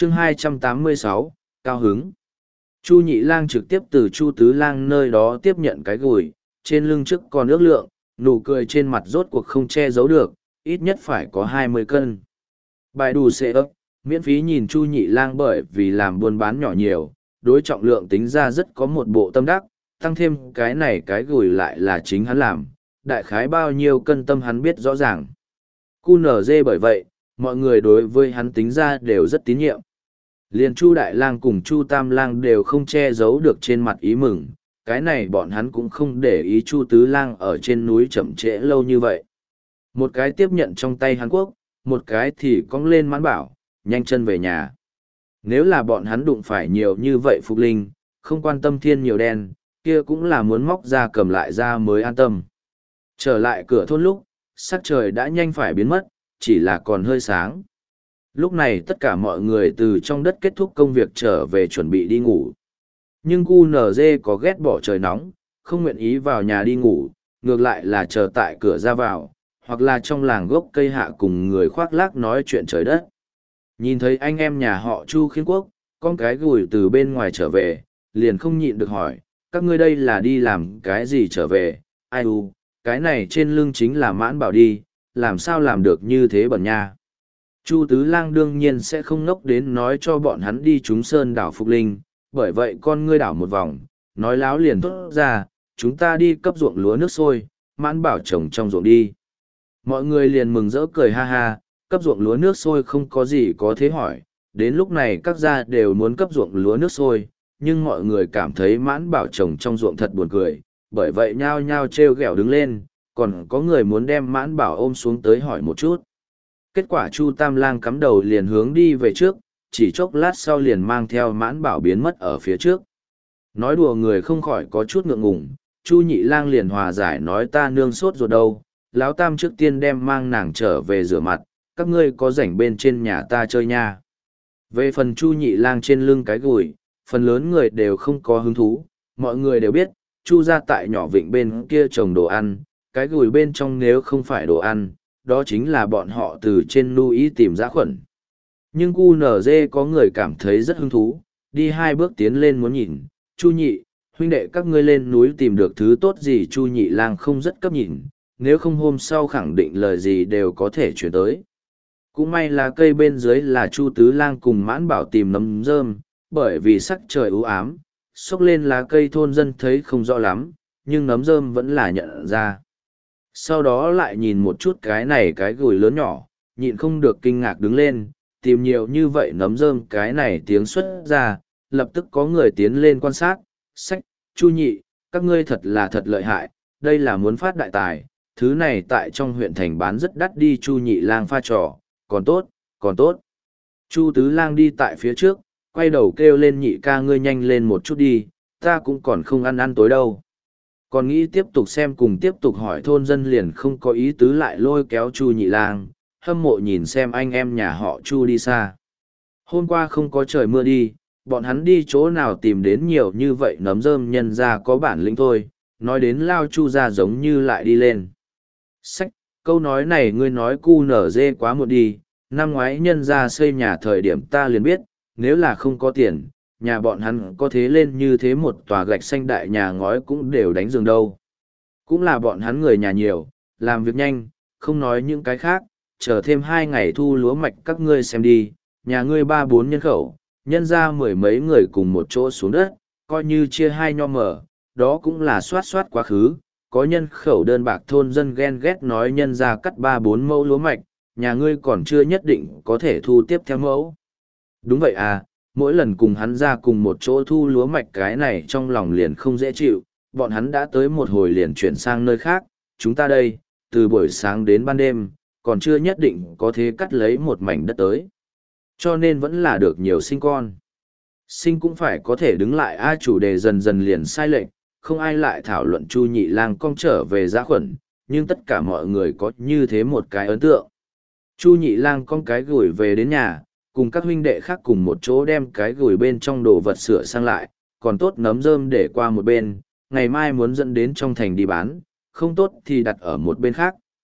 Chương 286, Cao hứng. Chu Nhị Lang trực tiếp từ Chu Tứ Lang nơi đó tiếp nhận cái gùi, trên lưng trước còn ước lượng, nụ cười trên mặt rốt cuộc không che giấu được, ít nhất phải có 20 cân. Bài đủ xệ ấp, miễn phí nhìn Chu Nhị Lang bởi vì làm buôn bán nhỏ nhiều, đối trọng lượng tính ra rất có một bộ tâm đắc, tăng thêm cái này cái gùi lại là chính hắn làm, đại khái bao nhiêu cân tâm hắn biết rõ ràng. QNZ bởi vậy, mọi người đối với hắn tính ra đều rất tín nhiệm. Liền Chu Đại Lang cùng Chu Tam Lang đều không che giấu được trên mặt ý mừng, cái này bọn hắn cũng không để ý Chu Tứ Lang ở trên núi chậm trễ lâu như vậy. Một cái tiếp nhận trong tay Hàn Quốc, một cái thì cong lên mãn bảo, nhanh chân về nhà. Nếu là bọn hắn đụng phải nhiều như vậy phục linh, không quan tâm thiên nhiều đen, kia cũng là muốn móc ra cầm lại ra mới an tâm. Trở lại cửa thôn lúc, sắc trời đã nhanh phải biến mất, chỉ là còn hơi sáng. Lúc này tất cả mọi người từ trong đất kết thúc công việc trở về chuẩn bị đi ngủ. Nhưng QNZ có ghét bỏ trời nóng, không nguyện ý vào nhà đi ngủ, ngược lại là chờ tại cửa ra vào, hoặc là trong làng gốc cây hạ cùng người khoác lác nói chuyện trời đất. Nhìn thấy anh em nhà họ Chu Khiên Quốc, con cái gùi từ bên ngoài trở về, liền không nhịn được hỏi, các ngươi đây là đi làm cái gì trở về, ai u, cái này trên lưng chính là mãn bảo đi, làm sao làm được như thế bẩn nha. Chu Tứ Lang đương nhiên sẽ không ngốc đến nói cho bọn hắn đi trúng sơn đảo Phục Linh, bởi vậy con ngươi đảo một vòng, nói láo liền thốt ra, chúng ta đi cấp ruộng lúa nước sôi, mãn bảo trồng trong ruộng đi. Mọi người liền mừng rỡ cười ha ha, cấp ruộng lúa nước sôi không có gì có thế hỏi, đến lúc này các gia đều muốn cấp ruộng lúa nước sôi, nhưng mọi người cảm thấy mãn bảo trồng trong ruộng thật buồn cười, bởi vậy nhao nhao trêu ghẹo đứng lên, còn có người muốn đem mãn bảo ôm xuống tới hỏi một chút. Kết quả Chu Tam Lang cắm đầu liền hướng đi về trước, chỉ chốc lát sau liền mang theo mãn bảo biến mất ở phía trước. Nói đùa người không khỏi có chút ngượng ngùng, Chu Nhị Lang liền hòa giải nói ta nương sốt rồi đâu, lão Tam trước tiên đem mang nàng trở về rửa mặt, các ngươi có rảnh bên trên nhà ta chơi nha. Về phần Chu Nhị Lang trên lưng cái gùi, phần lớn người đều không có hứng thú, mọi người đều biết, Chu gia tại nhỏ vịnh bên kia trồng đồ ăn, cái gùi bên trong nếu không phải đồ ăn, đó chính là bọn họ từ trên núi tìm dã khuẩn. Nhưng QNZ có người cảm thấy rất hứng thú, đi 2 bước tiến lên muốn nhìn, Chu Nhị, huynh đệ các ngươi lên núi tìm được thứ tốt gì. Chu Nhị Lang không rất cấp nhìn, nếu không hôm sau khẳng định lời gì đều có thể chuyển tới. Cũng may là cây bên dưới là Chu Tứ Lang cùng mãn bảo tìm nấm rơm, bởi vì sắc trời u ám, xốc lên lá cây thôn dân thấy không rõ lắm, nhưng nấm rơm vẫn là nhận ra. Sau đó lại nhìn một chút cái này cái gùi lớn nhỏ, nhịn không được kinh ngạc đứng lên, tìm nhiều như vậy nấm rơm cái này tiếng xuất ra, lập tức có người tiến lên quan sát, sách, Chu Nhị, các ngươi thật là thật lợi hại, đây là muốn phát đại tài, thứ này tại trong huyện thành bán rất đắt đi. Chu Nhị Lang pha trò, còn tốt, còn tốt. Chu Tứ Lang đi tại phía trước, quay đầu kêu lên Nhị ca ngươi nhanh lên một chút đi, ta cũng còn không ăn tối đâu. Còn nghĩ tiếp tục xem cùng tiếp tục hỏi thôn dân liền không có ý tứ lại lôi kéo Chu Nhị Lang, hâm mộ nhìn xem anh em nhà họ Chu đi xa. Hôm qua không có trời mưa đi, bọn hắn đi chỗ nào tìm đến nhiều như vậy nấm rơm nhân ra có bản lĩnh thôi, nói đến lao Chu ra giống như lại đi lên. Sách, câu nói này ngươi nói QNZ quá muộn đi, năm ngoái nhân ra xây nhà thời điểm ta liền biết, nếu là không có tiền, nhà bọn hắn có thế lên như thế một tòa gạch xanh đại nhà ngói cũng đều đánh giường đâu. Cũng là bọn hắn người nhà nhiều, làm việc nhanh, không nói những cái khác, chờ thêm 2 ngày thu lúa mạch các ngươi xem đi, nhà ngươi 3-4 nhân khẩu, nhân ra 10 mấy người cùng một chỗ xuống đất, coi như chia 2 nho mở, đó cũng là soát soát quá khứ. Có nhân khẩu đơn bạc thôn dân ghen ghét nói nhân ra cắt 3-4 mẫu lúa mạch, nhà ngươi còn chưa nhất định có thể thu tiếp theo mẫu. Đúng vậy à, mỗi lần cùng hắn ra cùng một chỗ thu lúa mạch cái này trong lòng liền không dễ chịu, bọn hắn đã tới một hồi liền chuyển sang nơi khác, chúng ta đây, từ buổi sáng đến ban đêm, còn chưa nhất định có thể cắt lấy một mảnh đất tới. Cho nên vẫn là được nhiều sinh con. Sinh cũng phải có thể đứng lại ai chủ đề dần dần liền sai lệch, không ai lại thảo luận Chu Nhị Lang cong trở về dã khuẩn, nhưng tất cả mọi người có như thế một cái ấn tượng. Chu Nhị Lang cong cái gửi về đến nhà, cùng các huynh đệ khác cùng một chỗ đem cái gửi bên trong đồ vật sửa sang lại, còn tốt nấm rơm để qua một bên, ngày mai muốn dẫn đến trong thành đi bán, không tốt thì đặt ở một bên khác,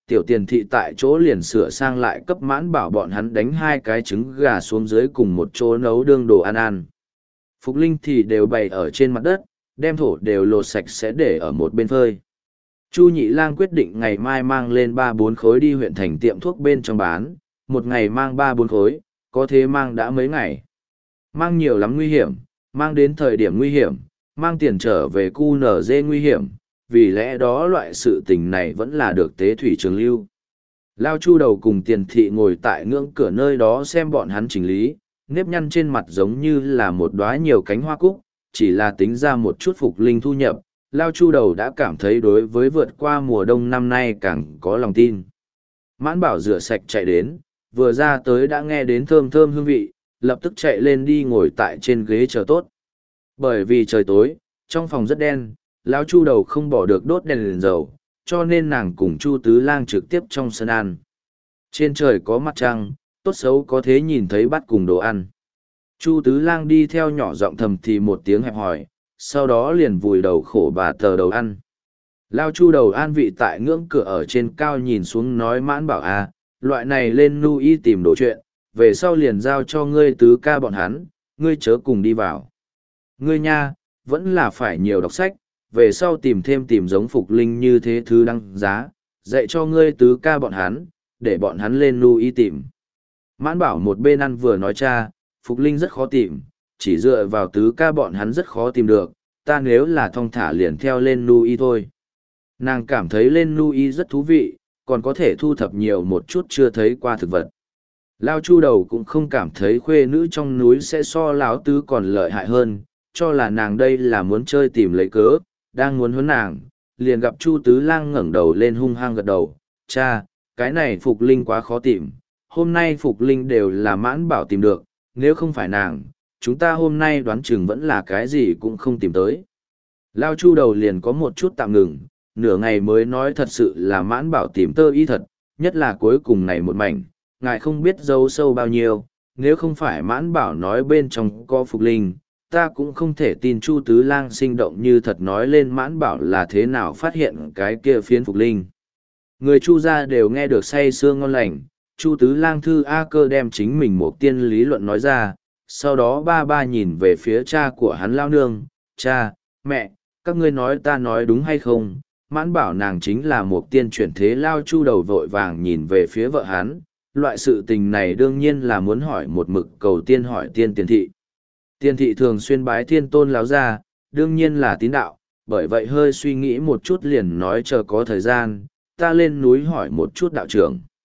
tiểu tiền thị tại chỗ liền sửa sang lại cấp mãn bảo bọn hắn đánh 2 cái trứng gà xuống dưới cùng một chỗ nấu đương đồ ăn ăn. Phục Linh thì đều bày ở trên mặt đất, đem thổ đều lột sạch sẽ để ở một bên phơi. Chu Nhị Lang quyết định ngày mai mang lên 3-4 khối đi huyện thành tiệm thuốc bên trong bán, một ngày mang 3-4 khối, có thế mang đã mấy ngày. Mang nhiều lắm nguy hiểm, mang đến thời điểm nguy hiểm, mang tiền trở về QNZ nguy hiểm, vì lẽ đó loại sự tình này vẫn là được tế thủy trường lưu. Lao Chu Đầu cùng tiền thị ngồi tại ngưỡng cửa nơi đó xem bọn hắn chỉnh lý, nếp nhăn trên mặt giống như là một đóa nhiều cánh hoa cúc, chỉ là tính ra một chút Phục Linh thu nhập, Lao Chu Đầu đã cảm thấy đối với vượt qua mùa đông năm nay càng có lòng tin. Mãn Bảo rửa sạch chạy đến, vừa ra tới đã nghe đến thơm thơm hương vị, lập tức chạy lên đi ngồi tại trên ghế chờ tốt. Bởi vì trời tối, trong phòng rất đen, Lão Chu Đầu không bỏ được đốt đèn dầu, cho nên nàng cùng Chu Tứ Lang trực tiếp trong sân ăn. Trên trời có mặt trăng, tốt xấu có thế nhìn thấy bát cùng đồ ăn. Chu Tứ Lang đi theo nhỏ giọng thầm thì một tiếng hẹp hỏi, sau đó liền vùi đầu khổ bà tờ đầu ăn. Lao Chu Đầu an vị tại ngưỡng cửa ở trên cao nhìn xuống nói Mãn Bảo à, loại này lên nu y tìm đồ chuyện, về sau liền giao cho ngươi Tứ ca bọn hắn, ngươi chớ cùng đi vào. Ngươi nha, vẫn là phải nhiều đọc sách, về sau tìm giống Phục Linh như thế thứ đăng giá, dạy cho ngươi Tứ ca bọn hắn, để bọn hắn lên nu y tìm. Mãn Bảo một bên ăn vừa nói cha, Phục Linh rất khó tìm, chỉ dựa vào Tứ ca bọn hắn rất khó tìm được, ta nếu là thong thả liền theo lên nu y thôi. Nàng cảm thấy lên nu y rất thú vị, còn có thể thu thập nhiều một chút chưa thấy qua thực vật. Lao Chu Đầu cũng không cảm thấy khuê nữ trong núi sẽ so Lão Tứ còn lợi hại hơn, cho là nàng đây là muốn chơi tìm lấy cớ, đang muốn huấn nàng, liền gặp Chu Tứ Lang ngẩng đầu lên hung hăng gật đầu, cha, cái này Phục Linh quá khó tìm, hôm nay Phục Linh đều là Mãn Bảo tìm được, nếu không phải nàng, chúng ta hôm nay đoán chừng vẫn là cái gì cũng không tìm tới. Lao Chu Đầu liền có một chút tạm ngừng, nửa ngày mới nói thật sự là Mãn Bảo tìm tơ y thật, nhất là cuối cùng này một mảnh, ngài không biết dấu sâu bao nhiêu, nếu không phải Mãn Bảo nói bên trong có Phục Linh, ta cũng không thể tin Chu Tứ Lang sinh động như thật nói lên Mãn Bảo là thế nào phát hiện cái kia phiến Phục Linh. Người Chu gia đều nghe được say sưa ngon lành, Chu Tứ Lang thư A Cơ đem chính mình một tiên lý luận nói ra, sau đó ba nhìn về phía cha của hắn lao nương, cha, mẹ, các ngươi nói ta nói đúng hay không? Mãn Bảo nàng chính là một tiên chuyển thế. Lao Chu Đầu vội vàng nhìn về phía vợ hắn, loại sự tình này đương nhiên là muốn hỏi một mực cầu tiên hỏi tiên tiền thị. Tiên thị thường xuyên bái thiên tôn láo ra, đương nhiên là tín đạo, bởi vậy hơi suy nghĩ một chút liền nói chờ có thời gian, ta lên núi hỏi một chút đạo trưởng.